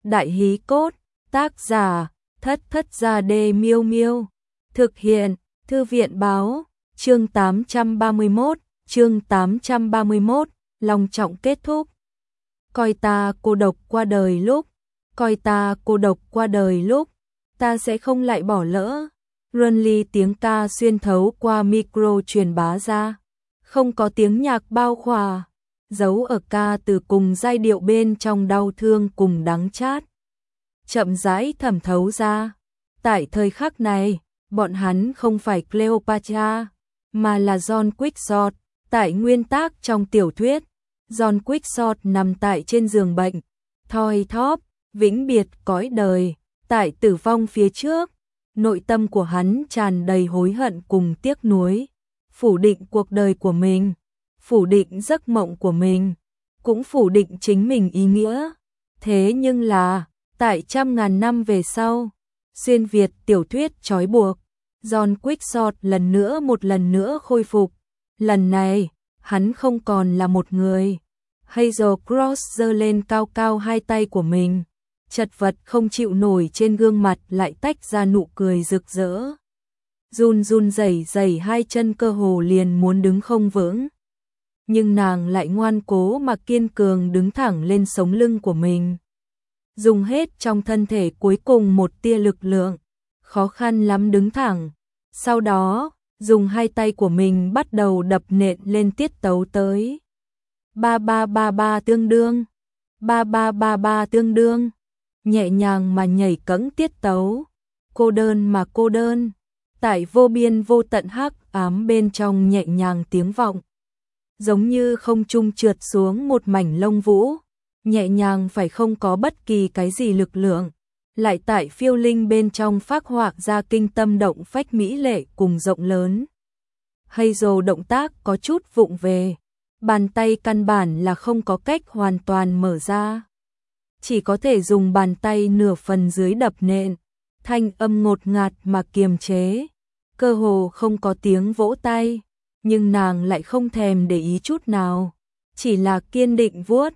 Đại hí cốt, tác giả, Thất Thất Gia Đê Miêu Miêu. Thực hiện, Thư viện báo, chương 831, long trọng kết thúc. Coi ta cô độc qua đời lúc, coi ta cô độc qua đời lúc, ta sẽ không lại bỏ lỡ. Runly tiếng ca xuyên thấu qua micro truyền bá ra, không có tiếng nhạc bao khỏa, giấu ở ca từ cùng giai điệu bên trong đau thương cùng đắng chát. Chậm rãi thẩm thấu ra. Tại thời khắc này, bọn hắn không phải Cleopatra, mà là John Quixote. Tại nguyên tác trong tiểu thuyết, John Quixote nằm tại trên giường bệnh, thoi thóp, vĩnh biệt cõi đời. Tại tử vong phía trước, nội tâm của hắn tràn đầy hối hận cùng tiếc nuối, phủ định cuộc đời của mình, phủ định giấc mộng của mình, cũng phủ định chính mình ý nghĩa. Thế nhưng là, tại trăm ngàn năm về sau, xuyên việt tiểu thuyết trói buộc, John Quixote một lần nữa khôi phục. Lần này, hắn không còn là một người. Hazel Cross giơ lên cao cao hai tay của mình, chật vật không chịu nổi trên gương mặt lại tách ra nụ cười rực rỡ. Run run rẩy hai chân cơ hồ liền muốn đứng không vững. Nhưng nàng lại ngoan cố mà kiên cường đứng thẳng lên sống lưng của mình. Dùng hết trong thân thể cuối cùng một tia lực lượng, khó khăn lắm đứng thẳng. Sau đó, dùng hai tay của mình bắt đầu đập nện lên tiết tấu tới. 3333 tương đương, 3333 tương đương, nhẹ nhàng mà nhảy cẫng tiết tấu, cô đơn mà cô đơn, tại vô biên vô tận hắc ám bên trong nhẹ nhàng tiếng vọng. Giống như không trung trượt xuống một mảnh lông vũ, nhẹ nhàng phải không có bất kỳ cái gì lực lượng, lại tại phiêu linh bên trong phác họa ra kinh tâm động phách mỹ lệ cùng rộng lớn. Hazel động tác có chút vụng về, bàn tay căn bản là không có cách hoàn toàn mở ra. Chỉ có thể dùng bàn tay nửa phần dưới đập nện, thanh âm ngột ngạt mà kiềm chế, cơ hồ không có tiếng vỗ tay, nhưng nàng lại không thèm để ý chút nào, chỉ là kiên định vuốt.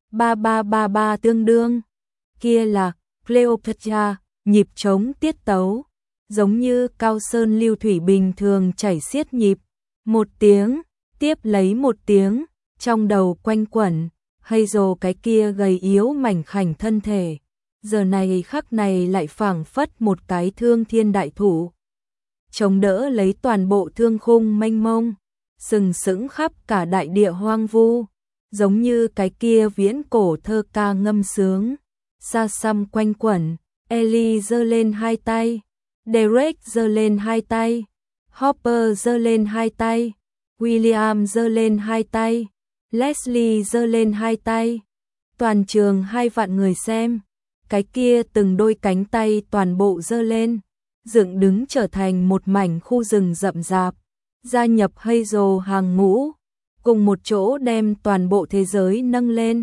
3333 tương đương, kia là Cleopatra, nhịp trống tiết tấu, giống như cao sơn lưu thủy bình thường chảy xiết nhịp, một tiếng, tiếp lấy một tiếng, trong đầu quanh quẩn. Hazel cái kia gầy yếu mảnh khảnh thân thể, giờ này khắc này lại phảng phất một cái thương thiên đại thủ, chống đỡ lấy toàn bộ thương khung mênh mông, sừng sững khắp cả đại địa hoang vu, giống như cái kia viễn cổ thơ ca ngâm sướng, xa xăm quanh quẩn. Ellie giơ lên hai tay, Derek giơ lên hai tay, Hopper giơ lên hai tay, William giơ lên hai tay, Leslie giơ lên hai tay. Toàn trường 2 vạn người xem, cái kia từng đôi cánh tay toàn bộ giơ lên, dựng đứng trở thành một mảnh khu rừng rậm rạp, gia nhập Hazel hàng ngũ, cùng một chỗ đem toàn bộ thế giới nâng lên.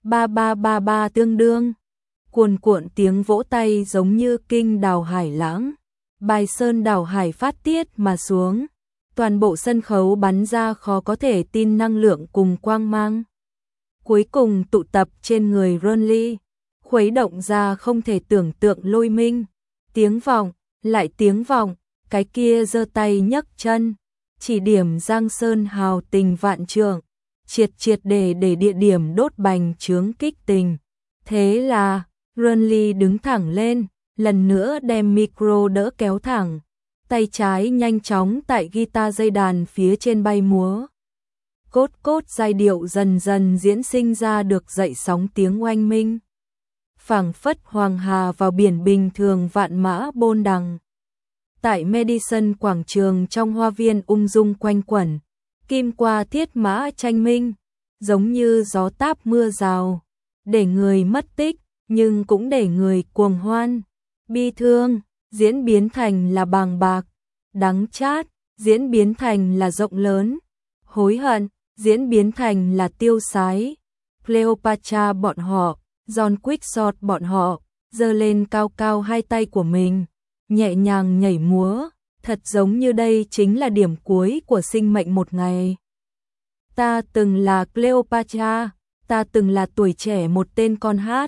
3333 tương đương, cuồn cuộn tiếng vỗ tay giống như kinh đào hải lãng, bài sơn đảo hải phát tiết mà xuống. Toàn bộ sân khấu bắn ra khó có thể tin năng lượng cùng quang mang. Cuối cùng tụ tập trên người Runly, khuấy động ra không thể tưởng tượng lôi minh. Tiếng vọng, lại tiếng vọng, cái kia giơ tay nhấc chân, chỉ điểm Giang Sơn hào tình vạn trượng, triệt để địa điểm đốt bành trướng kích tình. Thế là, Runly đứng thẳng lên, lần nữa đem micro đỡ kéo thẳng. Tay trái nhanh chóng tại guitar dây đàn phía trên bay múa. Cốt cốt giai điệu dần dần diễn sinh ra được dậy sóng tiếng oanh minh. Phảng phất hoàng hà vào biển bình thường vạn mã bôn đằng. Tại Madison quảng trường trong hoa viên ung dung quanh quẩn, kim qua thiết mã tranh minh, giống như gió táp mưa rào, để người mất tích, nhưng cũng để người cuồng hoan. Bi thương diễn biến thành là bàng bạc, đắng chát diễn biến thành là rộng lớn, hối hận diễn biến thành là tiêu sái. Cleopatra bọn họ, John Quixote bọn họ, giơ lên cao cao hai tay của mình, nhẹ nhàng nhảy múa, thật giống như đây chính là điểm cuối của sinh mệnh một ngày. Ta từng là Cleopatra, ta từng là tuổi trẻ một tên con hát,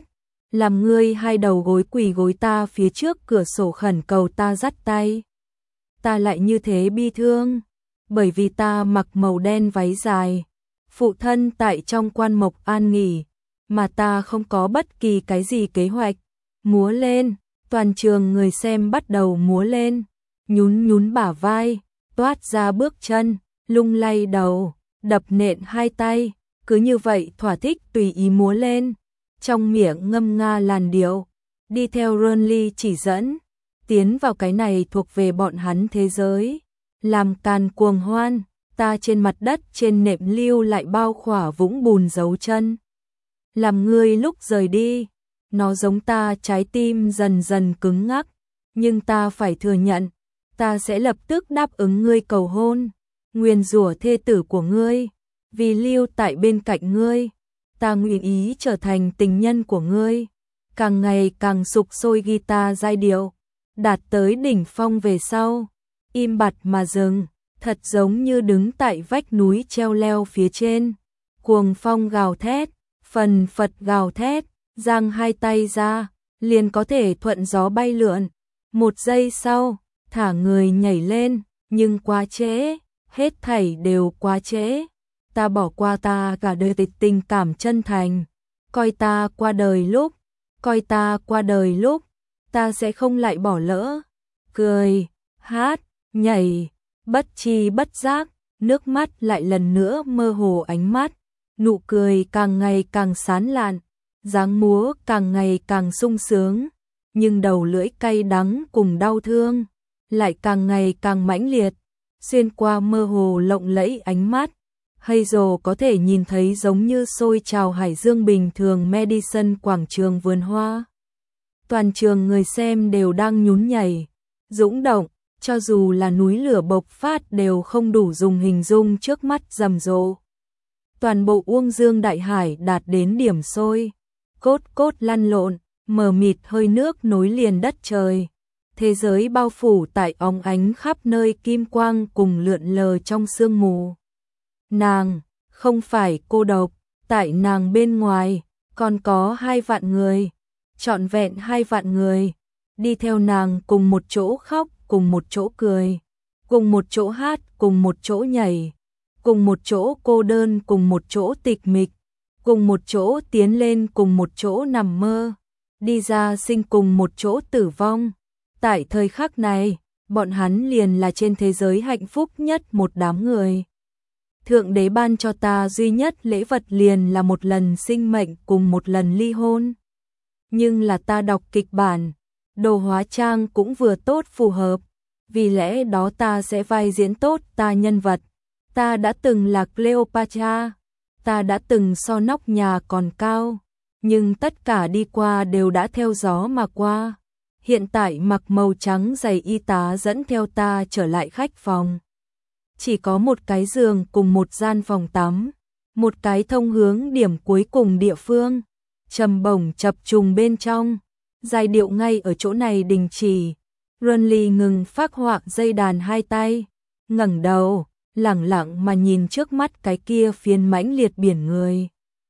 làm ngươi hai đầu gối quỳ gối ta phía trước cửa sổ khẩn cầu ta dắt tay. Ta lại như thế bi thương, bởi vì ta mặc màu đen váy dài, phụ thân tại trong quan mộc an nghỉ, mà ta không có bất kỳ cái gì kế hoạch. Múa lên, toàn trường người xem bắt đầu múa lên, nhún nhún bả vai, toát ra bước chân, lung lay đầu, đập nện hai tay, cứ như vậy thỏa thích tùy ý múa lên, trong miệng ngâm nga làn điệu, đi theo Ronly chỉ dẫn, tiến vào cái này thuộc về bọn hắn thế giới, làm càn cuồng hoan, ta trên mặt đất trên nệm lưu lại bao khỏa vũng bùn dấu chân. Làm ngươi lúc rời đi, nó giống ta trái tim dần dần cứng ngắc, nhưng ta phải thừa nhận, ta sẽ lập tức đáp ứng ngươi cầu hôn, nguyền rủa thê tử của ngươi, vì lưu tại bên cạnh ngươi, ta nguyện ý trở thành tình nhân của ngươi. Càng ngày càng sục sôi guitar giai điệu, đạt tới đỉnh phong về sau, im bặt mà dừng, thật giống như đứng tại vách núi treo leo phía trên, cuồng phong gào thét, phần phật gào thét, giang hai tay ra, liền có thể thuận gió bay lượn. Một giây sau, thả người nhảy lên, nhưng quá trễ, hết thảy đều quá trễ. Ta bỏ qua ta cả đời tình cảm chân thành, coi ta qua đời lúc, coi ta qua đời lúc, ta sẽ không lại bỏ lỡ. Cười, hát, nhảy, bất tri bất giác, nước mắt lại lần nữa mơ hồ ánh mắt, nụ cười càng ngày càng sán lạn, dáng múa càng ngày càng sung sướng, nhưng đầu lưỡi cay đắng cùng đau thương lại càng ngày càng mãnh liệt, xuyên qua mơ hồ lộng lẫy ánh mắt. Hazel có thể nhìn thấy giống như sôi trào hải dương bình thường Madison quảng trường vườn hoa. Toàn trường người xem đều đang nhún nhảy, dũng động, cho dù là núi lửa bộc phát đều không đủ dùng hình dung trước mắt rầm rộ. Toàn bộ Uông Dương Đại Hải đạt đến điểm sôi, cốt cốt lăn lộn, mờ mịt hơi nước nối liền đất trời. Thế giới bao phủ tại óng ánh khắp nơi kim quang cùng lượn lờ trong sương mù. Nàng không phải cô độc, tại nàng bên ngoài còn có 2 vạn người, trọn vẹn 2 vạn người, đi theo nàng cùng một chỗ khóc, cùng một chỗ cười, cùng một chỗ hát, cùng một chỗ nhảy, cùng một chỗ cô đơn, cùng một chỗ tịch mịch, cùng một chỗ tiến lên, cùng một chỗ nằm mơ, đi ra sinh cùng một chỗ tử vong. Tại thời khắc này, bọn hắn liền là trên thế giới hạnh phúc nhất một đám người. Thượng đế ban cho ta duy nhất lễ vật liền là một lần sinh mệnh cùng một lần ly hôn. Nhưng là ta đọc kịch bản, đồ hóa trang cũng vừa tốt phù hợp, vì lẽ đó ta sẽ vai diễn tốt ta nhân vật. Ta đã từng là Cleopatra, ta đã từng so nóc nhà còn cao, nhưng tất cả đi qua đều đã theo gió mà qua. Hiện tại mặc màu trắng giày y tá dẫn theo ta trở lại khách phòng. Chỉ có một cái giường cùng một gian phòng tắm, một cái thông hướng điểm cuối cùng địa phương, trầm bổng chập trùng bên trong, giai điệu ngay ở chỗ này đình chỉ. Ronly ngừng phác họa dây đàn hai tay, ngẩng đầu, lẳng lặng mà nhìn trước mắt cái kia phiến mãnh liệt biển người.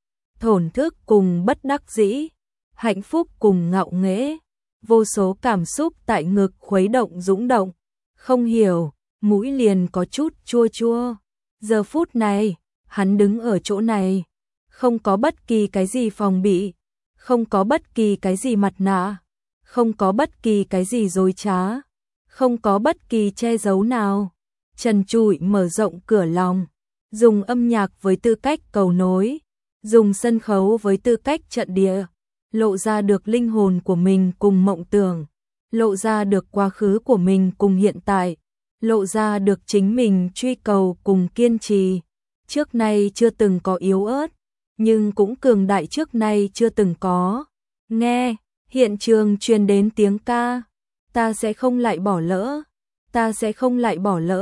Thổn thức cùng bất đắc dĩ, hạnh phúc cùng ngạo nghễ, vô số cảm xúc tại ngực khuấy động dũng động, không hiểu, mũi liền có chút chua chua. Giờ phút này, hắn đứng ở chỗ này, không có bất kỳ cái gì phòng bị, không có bất kỳ cái gì mặt nạ, không có bất kỳ cái gì dối trá, không có bất kỳ che giấu nào. Trần trụi mở rộng cửa lòng, dùng âm nhạc với tư cách cầu nối, dùng sân khấu với tư cách trận địa, lộ ra được linh hồn của mình cùng mộng tưởng, lộ ra được quá khứ của mình cùng hiện tại, lộ ra được chính mình truy cầu cùng kiên trì. Trước nay chưa từng có yếu ớt, nhưng cũng cường đại trước nay chưa từng có. Nghe, hiện trường truyền đến tiếng ca, ta sẽ không lại bỏ lỡ, ta sẽ không lại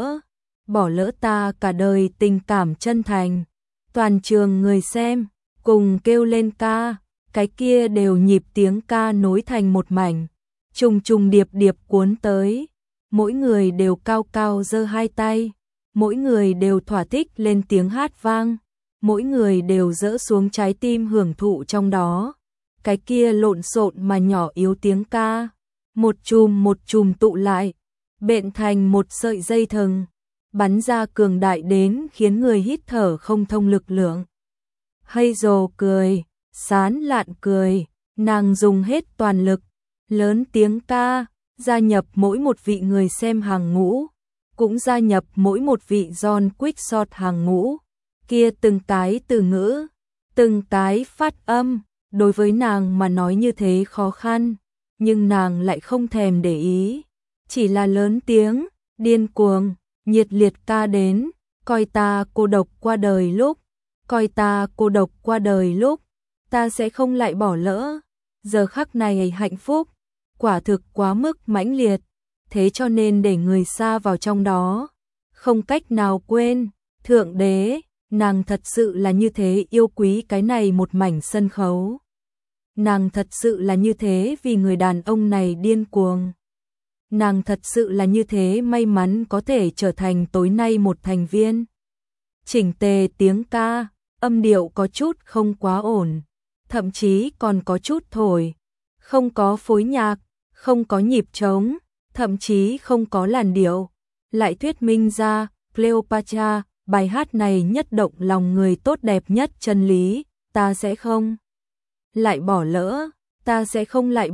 bỏ lỡ ta cả đời tình cảm chân thành. Toàn trường người xem, cùng kêu lên ca, cái kia đều nhịp tiếng ca nối thành một mảnh, trùng trùng điệp điệp cuốn tới. Mỗi người đều cao cao giơ hai tay, mỗi người đều thỏa thích lên tiếng hát vang, mỗi người đều dỡ xuống trái tim hưởng thụ trong đó. cái kia lộn xộn mà nhỏ yếu tiếng ca, một chùm tụ lại, bện thành một sợi dây thừng, bắn ra cường đại đến khiến người hít thở không thông lực lượng. Hazel cười, sán lạn cười, nàng dùng hết toàn lực, lớn tiếng ca, gia nhập mỗi một vị người xem hàng ngũ, cũng gia nhập mỗi một vị John Quickshot hàng ngũ. Kia từng cái từ ngữ, từng cái phát âm, đối với nàng mà nói như thế khó khăn, nhưng nàng lại không thèm để ý, chỉ là lớn tiếng, điên cuồng, nhiệt liệt ca đến, coi ta cô độc qua đời lúc, coi ta cô độc qua đời lúc, ta sẽ không lại bỏ lỡ. Giờ khắc này hạnh phúc, quả thực quá mức mãnh liệt, thế cho nên để người xa vào trong đó, không cách nào quên. Thượng đế, nàng thật sự là như thế yêu quý cái này một mảnh sân khấu. Nàng thật sự là như thế vì người đàn ông này điên cuồng. Nàng thật sự là như thế may mắn có thể trở thành tối nay một thành viên. Chỉnh tề tiếng ca, âm điệu có chút không quá ổn, thậm chí còn có chút thổi, không có phối nhạc, không có nhịp trống, thậm chí không có làn điệu, lại thuyết minh ra Cleopatra, bài hát này nhất động lòng người tốt đẹp nhất chân lý, ta sẽ không lại bỏ lỡ, ta sẽ không lại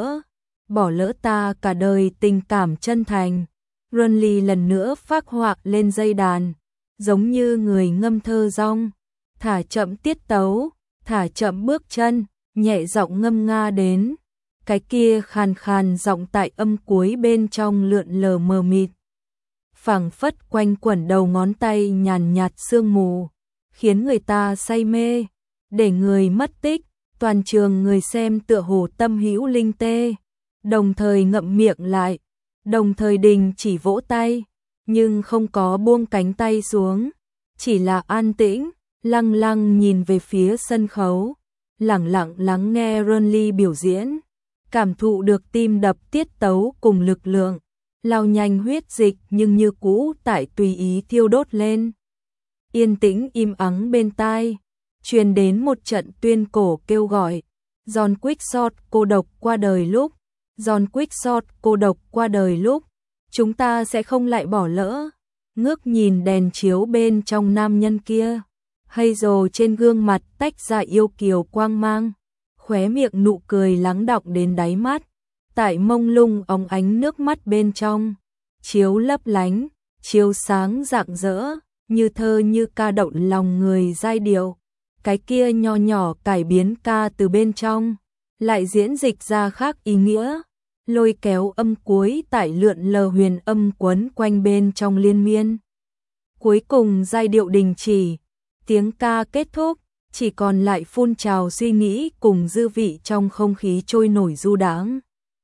bỏ lỡ ta cả đời tình cảm chân thành. Runley lần nữa phác họa lên dây đàn, giống như người ngâm thơ rong, thả chậm tiết tấu, thả chậm bước chân, nhẹ giọng ngâm nga đến, cái kia khàn khàn giọng tại âm cuối bên trong lượn lờ mờ mịt, phảng phất quanh quẩn đầu ngón tay nhàn nhạt sương mù, khiến người ta say mê, để người mất tích. Toàn trường người xem tựa hồ tâm hữu linh tê, đồng thời ngậm miệng lại, đồng thời đình chỉ vỗ tay, nhưng không có buông cánh tay xuống, chỉ là an tĩnh, lăng lăng nhìn về phía sân khấu, lẳng lặng lắng nghe Runley biểu diễn, cảm thụ được tim đập tiết tấu cùng lực lượng, lao nhanh huyết dịch nhưng như cũ tại tùy ý thiêu đốt lên. Yên tĩnh im ắng bên tai, truyền đến một trận tuyên cổ kêu gọi, John Quickshot cô độc qua đời lúc, John Quickshot cô độc qua đời lúc, chúng ta sẽ không lại bỏ lỡ. Ngước nhìn đèn chiếu bên trong nam nhân kia, Hazel trên gương mặt tách ra yêu kiều quang mang, khóe miệng nụ cười lắng đọng đến đáy mắt, tại mông lung óng ánh nước mắt bên trong, chiếu lấp lánh, chiếu sáng rạng rỡ, như thơ như ca động lòng người giai điệu. Cái kia nho nhỏ cải biến ca từ bên trong, lại diễn dịch ra khác ý nghĩa, lôi kéo âm cuối tại lượn lờ huyền âm quấn quanh bên trong liên miên. Cuối cùng giai điệu đình chỉ, tiếng ca kết thúc, chỉ còn lại phun trào suy nghĩ cùng dư vị trong không khí trôi nổi du đãng.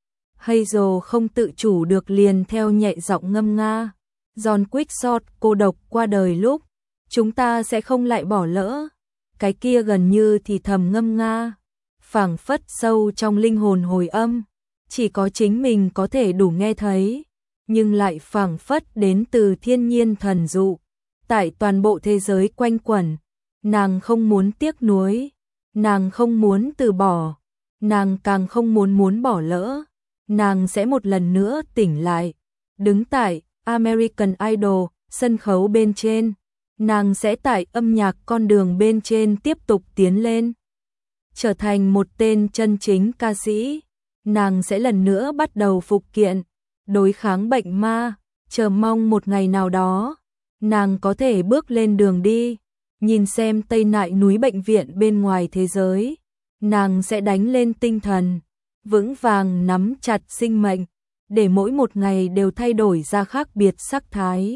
Hazel không tự chủ được liền theo nhẹ giọng ngâm nga, John Quickshot cô độc qua đời lúc, chúng ta sẽ không lại bỏ lỡ. Cái kia gần như thì thầm ngâm nga, phảng phất sâu trong linh hồn hồi âm, chỉ có chính mình có thể đủ nghe thấy, nhưng lại phảng phất đến từ thiên nhiên thần dụ, tại toàn bộ thế giới quanh quẩn. Nàng không muốn tiếc nuối, nàng không muốn từ bỏ, nàng càng không muốn bỏ lỡ, nàng sẽ một lần nữa tỉnh lại, đứng tại American Idol sân khấu bên trên. Nàng sẽ tại âm nhạc con đường bên trên tiếp tục tiến lên, trở thành một tên chân chính ca sĩ. Nàng sẽ lần nữa bắt đầu phục kiện, đối kháng bệnh ma, chờ mong một ngày nào đó, nàng có thể bước lên đường đi, nhìn xem Tây Nại núi bệnh viện bên ngoài thế giới. Nàng sẽ đánh lên tinh thần, vững vàng nắm chặt sinh mệnh, để mỗi một ngày đều thay đổi ra khác biệt sắc thái.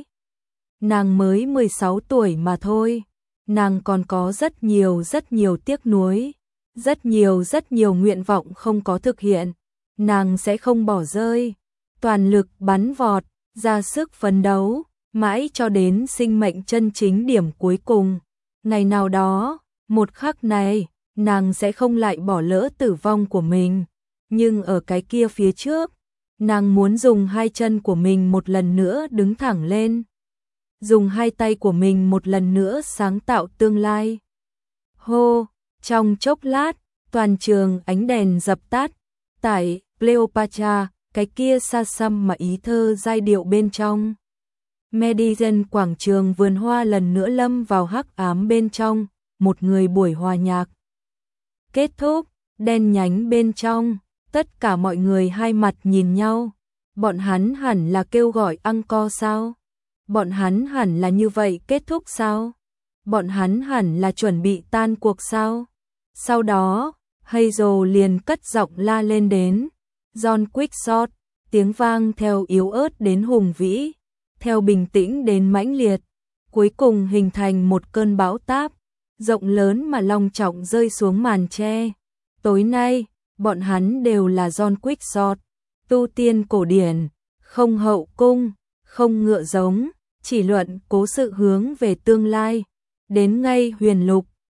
Nàng mới 16 tuổi mà thôi, nàng còn có rất nhiều tiếc nuối, rất nhiều nguyện vọng không có thực hiện, nàng sẽ không bỏ rơi, toàn lực bắn vọt, ra sức phấn đấu, mãi cho đến sinh mệnh chân chính điểm cuối cùng. Ngày nào đó, một khắc này, nàng sẽ không lại bỏ lỡ tử vong của mình, nhưng ở cái kia phía trước, nàng muốn dùng hai chân của mình một lần nữa đứng thẳng lên. Dùng hai tay của mình một lần nữa sáng tạo tương lai. Hô, trong chốc lát, Toàn trường ánh đèn dập tắt. Tại Cleopatra, cái kia xa xăm mà ý thơ giai điệu bên trong. Madison quảng trường vườn hoa lần nữa lâm vào hắc ám bên trong, một người buổi hòa nhạc. Kết thúc, đen nhánh bên trong, tất cả mọi người hai mặt nhìn nhau. Bọn hắn hẳn là kêu gọi encore sao? Bọn hắn hẳn là như vậy kết thúc sao? Bọn hắn hẳn là chuẩn bị tan cuộc sao? Sau đó, Hazel liền cất giọng la lên đến. John Quickshot, tiếng vang theo yếu ớt đến hùng vĩ, theo bình tĩnh đến mãnh liệt, cuối cùng hình thành một cơn bão táp, rộng lớn mà long trọng rơi xuống màn tre. Tối nay, bọn hắn đều là John Quickshot, tu tiên cổ điển, không hậu cung, không ngựa giống, chỉ luận cố sự hướng về tương lai, đến ngay huyền lục.